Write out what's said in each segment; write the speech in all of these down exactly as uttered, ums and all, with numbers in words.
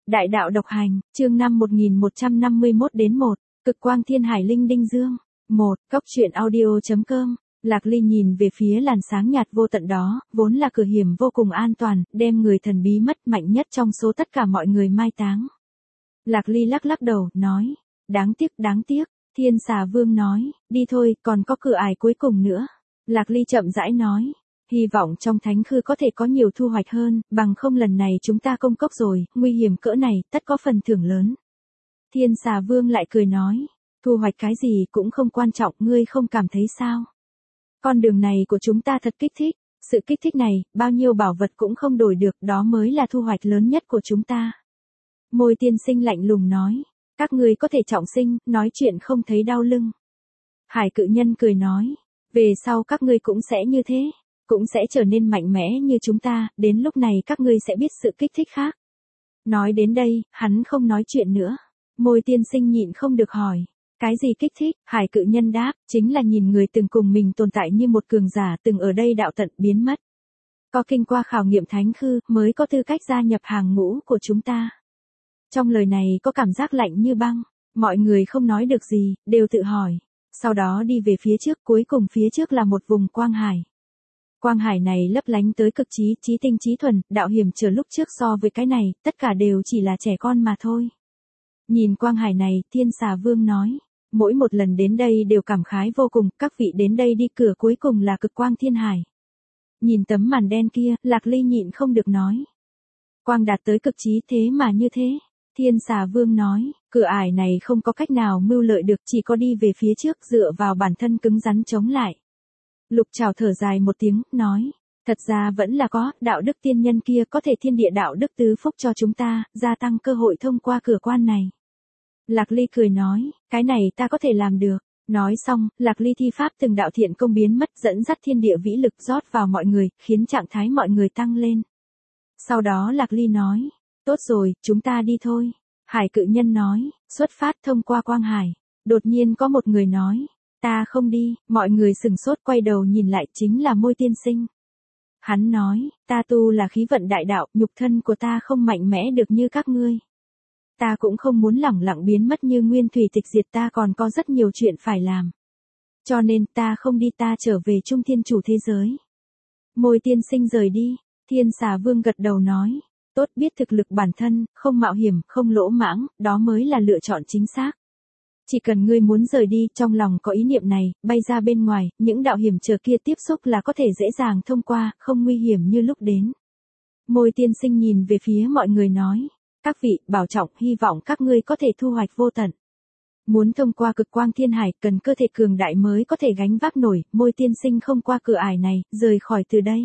Đại đạo độc hành, chương năm một nghìn một trăm năm mươi mốt đến một, cực quang thiên hải linh đinh dương. một. Cốc truyện audio.com. Lạc Ly nhìn về phía làn sáng nhạt vô tận đó, vốn là cửa hiểm vô cùng an toàn, đem người thần bí mất mạnh nhất trong số tất cả mọi người mai táng. Lạc Ly lắc lắc đầu, nói, đáng tiếc, đáng tiếc. Thiên Xà Vương nói, đi thôi, còn có cửa ải cuối cùng nữa. Lạc Ly chậm rãi nói, hy vọng trong thánh khư có thể có nhiều thu hoạch hơn, bằng không lần này chúng ta công cốc rồi, nguy hiểm cỡ này, tất có phần thưởng lớn. Thiên Xà Vương lại cười nói, thu hoạch cái gì cũng không quan trọng, ngươi không cảm thấy sao? Con đường này của chúng ta thật kích thích, sự kích thích này, bao nhiêu bảo vật cũng không đổi được, đó mới là thu hoạch lớn nhất của chúng ta. Môi tiên sinh lạnh lùng nói, các ngươi có thể trọng sinh, nói chuyện không thấy đau lưng. Hải cự nhân cười nói, về sau các ngươi cũng sẽ như thế, cũng sẽ trở nên mạnh mẽ như chúng ta, đến lúc này các ngươi sẽ biết sự kích thích khác. Nói đến đây, hắn không nói chuyện nữa. Môi tiên sinh nhịn không được hỏi, cái gì kích thích? Hải cự nhân đáp, chính là nhìn người từng cùng mình tồn tại như một cường giả từng ở đây đạo tận biến mất. Có kinh qua khảo nghiệm thánh khư, mới có tư cách gia nhập hàng ngũ của chúng ta. Trong lời này có cảm giác lạnh như băng, mọi người không nói được gì, đều tự hỏi. Sau đó đi về phía trước, cuối cùng phía trước là một vùng quang hải. Quang hải này lấp lánh tới cực trí, trí tinh trí thuần, đạo hiểm trở lúc trước so với cái này, tất cả đều chỉ là trẻ con mà thôi. Nhìn quang hải này, Thiên Xà Vương nói, mỗi một lần đến đây đều cảm khái vô cùng, các vị đến đây đi cửa cuối cùng là cực quang thiên hải. Nhìn tấm màn đen kia, Lạc Ly nhịn không được nói. Quang đạt tới cực trí thế mà như thế. Thiên Xà Vương nói, cửa ải này không có cách nào mưu lợi được, chỉ có đi về phía trước dựa vào bản thân cứng rắn chống lại. Lục Trảo thở dài một tiếng, nói, thật ra vẫn là có, đạo đức tiên nhân kia có thể thiên địa đạo đức tứ phúc cho chúng ta, gia tăng cơ hội thông qua cửa quan này. Lạc Ly cười nói, cái này ta có thể làm được. Nói xong, Lạc Ly thi pháp từng đạo thiện công biến mất, dẫn dắt thiên địa vĩ lực rót vào mọi người, khiến trạng thái mọi người tăng lên. Sau đó Lạc Ly nói, tốt rồi, chúng ta đi thôi. Hải cự nhân nói, xuất phát thông qua quang hải. Đột nhiên có một người nói, ta không đi, mọi người sừng sốt quay đầu nhìn lại, chính là Môi tiên sinh. Hắn nói, ta tu là khí vận đại đạo, nhục thân của ta không mạnh mẽ được như các ngươi. Ta cũng không muốn lẳng lặng biến mất như nguyên thủy tịch diệt, ta còn có rất nhiều chuyện phải làm. Cho nên ta không đi, ta trở về Trung Thiên Chủ thế giới. Môi tiên sinh rời đi, Thiên Xà Vương gật đầu nói, tốt, biết thực lực bản thân, không mạo hiểm, không lỗ mãng, đó mới là lựa chọn chính xác. Chỉ cần ngươi muốn rời đi, trong lòng có ý niệm này, bay ra bên ngoài, những đạo hiểm trở kia tiếp xúc là có thể dễ dàng thông qua, không nguy hiểm như lúc đến. Môi tiên sinh nhìn về phía mọi người nói, các vị, bảo trọng, hy vọng các ngươi có thể thu hoạch vô tận. Muốn thông qua cực quang thiên hải, cần cơ thể cường đại mới có thể gánh vác nổi, Môi tiên sinh không qua cửa ải này, rời khỏi từ đây.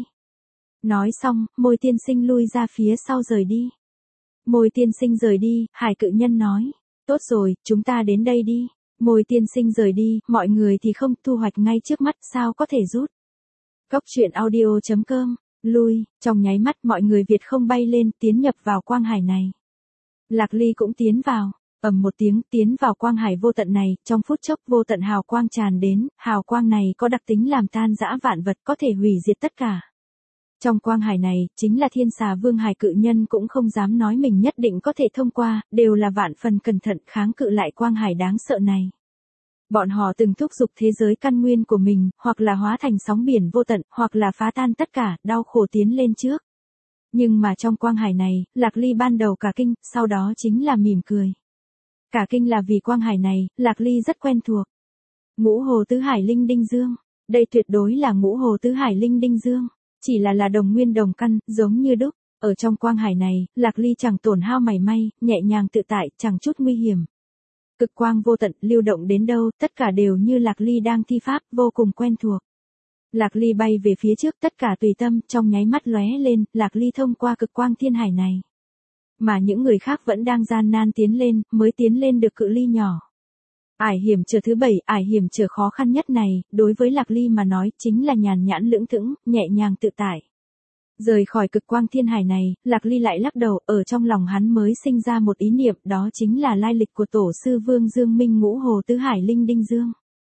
Nói xong, Môi tiên sinh lui ra phía sau rời đi. Môi tiên sinh rời đi, Hải cự nhân nói, tốt rồi, chúng ta đến đây đi. Môi tiên sinh rời đi, mọi người thì không, thu hoạch ngay trước mắt, sao có thể rút. Cốc truyện audio.com, lui, trong nháy mắt mọi người Việt không bay lên, tiến nhập vào quang hải này. Lạc Ly cũng tiến vào, ầm một tiếng, tiến vào quang hải vô tận này, trong phút chốc vô tận hào quang tràn đến, hào quang này có đặc tính làm tan rã vạn vật, có thể hủy diệt tất cả. Trong quang hải này, chính là Thiên Xà Vương Hải cự nhân cũng không dám nói mình nhất định có thể thông qua, đều là vạn phần cẩn thận kháng cự lại quang hải đáng sợ này. Bọn họ từng thúc giục thế giới căn nguyên của mình, hoặc là hóa thành sóng biển vô tận, hoặc là phá tan tất cả, đau khổ tiến lên trước. Nhưng mà trong quang hải này, Lạc Ly ban đầu cả kinh, sau đó chính là mỉm cười. Cả kinh là vì quang hải này, Lạc Ly rất quen thuộc. Ngũ hồ tứ hải linh đinh dương, đây tuyệt đối là ngũ hồ tứ hải linh đinh dương. Chỉ là là đồng nguyên đồng căn, giống như đúc, ở trong quang hải này, Lạc Ly chẳng tổn hao mảy may, nhẹ nhàng tự tại, chẳng chút nguy hiểm. Cực quang vô tận, lưu động đến đâu, tất cả đều như Lạc Ly đang thi pháp, vô cùng quen thuộc. Lạc Ly bay về phía trước, tất cả tùy tâm, trong nháy mắt lóe lên, Lạc Ly thông qua cực quang thiên hải này. Mà những người khác vẫn đang gian nan tiến lên, mới tiến lên được cự ly nhỏ. Ải hiểm trở thứ bảy, ải hiểm trở khó khăn nhất này, đối với Lạc Ly mà nói, chính là nhàn nhãn lưỡng thững, nhẹ nhàng tự tại. Rời khỏi cực quang thiên hải này, Lạc Ly lại lắc đầu, ở trong lòng hắn mới sinh ra một ý niệm, đó chính là lai lịch của tổ sư Vương Dương Minh ngũ hồ tứ hải linh đinh dương.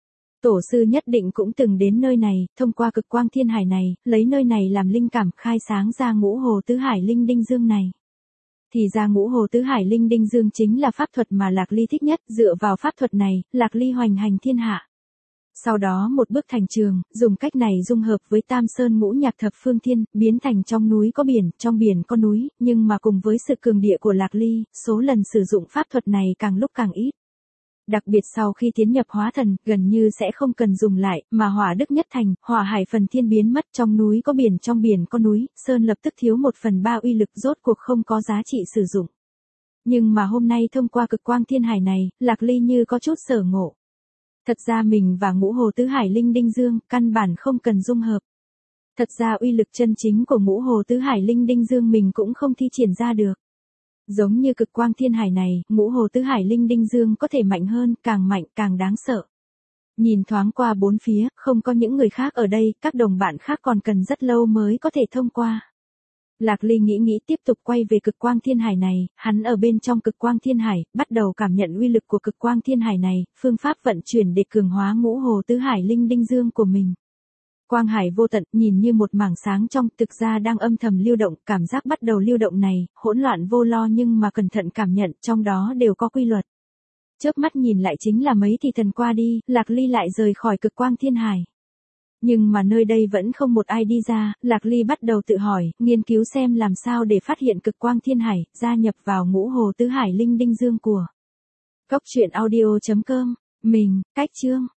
Tổ sư nhất định cũng từng đến nơi này, thông qua cực quang thiên hải này, lấy nơi này làm linh cảm khai sáng ra ngũ hồ tứ hải linh đinh dương này. Thì ra ngũ hồ tứ hải linh đinh dương chính là pháp thuật mà Lạc Ly thích nhất, dựa vào pháp thuật này, Lạc Ly hoành hành thiên hạ. Sau đó một bước thành trường, dùng cách này dung hợp với Tam Sơn ngũ nhạc thập phương thiên, biến thành trong núi có biển, trong biển có núi, nhưng mà cùng với sự cường địa của Lạc Ly, số lần sử dụng pháp thuật này càng lúc càng ít. Đặc biệt sau khi tiến nhập hóa thần, gần như sẽ không cần dùng lại, mà hỏa đức nhất thành, hỏa hải phần thiên biến mất, trong núi có biển, trong biển có núi, sơn lập tức thiếu một phần ba uy lực, rốt cuộc không có giá trị sử dụng. Nhưng mà hôm nay thông qua cực quang thiên hải này, Lạc Ly như có chút sở ngộ. Thật ra mình và ngũ hồ tứ hải linh đinh dương, căn bản không cần dung hợp. Thật ra uy lực chân chính của ngũ hồ tứ hải linh đinh dương mình cũng không thi triển ra được. Giống như cực quang thiên hải này, ngũ hồ tứ hải linh đinh dương có thể mạnh hơn, càng mạnh càng đáng sợ. Nhìn thoáng qua bốn phía, không có những người khác ở đây, các đồng bạn khác còn cần rất lâu mới có thể thông qua. Lạc Ly nghĩ nghĩ tiếp tục quay về cực quang thiên hải này, hắn ở bên trong cực quang thiên hải, bắt đầu cảm nhận uy lực của cực quang thiên hải này, phương pháp vận chuyển để cường hóa ngũ hồ tứ hải linh đinh dương của mình. Quang hải vô tận, nhìn như một mảng sáng trong, thực ra đang âm thầm lưu động, cảm giác bắt đầu lưu động này, hỗn loạn vô lo nhưng mà cẩn thận cảm nhận, trong đó đều có quy luật. Chớp mắt nhìn lại chính là mấy thì thần qua đi, Lạc Ly lại rời khỏi cực quang thiên hải. Nhưng mà nơi đây vẫn không một ai đi ra, Lạc Ly bắt đầu tự hỏi, nghiên cứu xem làm sao để phát hiện cực quang thiên hải, gia nhập vào ngũ hồ tứ hải linh đinh dương của Cốc truyện audio chấm com. Mình, Cách Chương.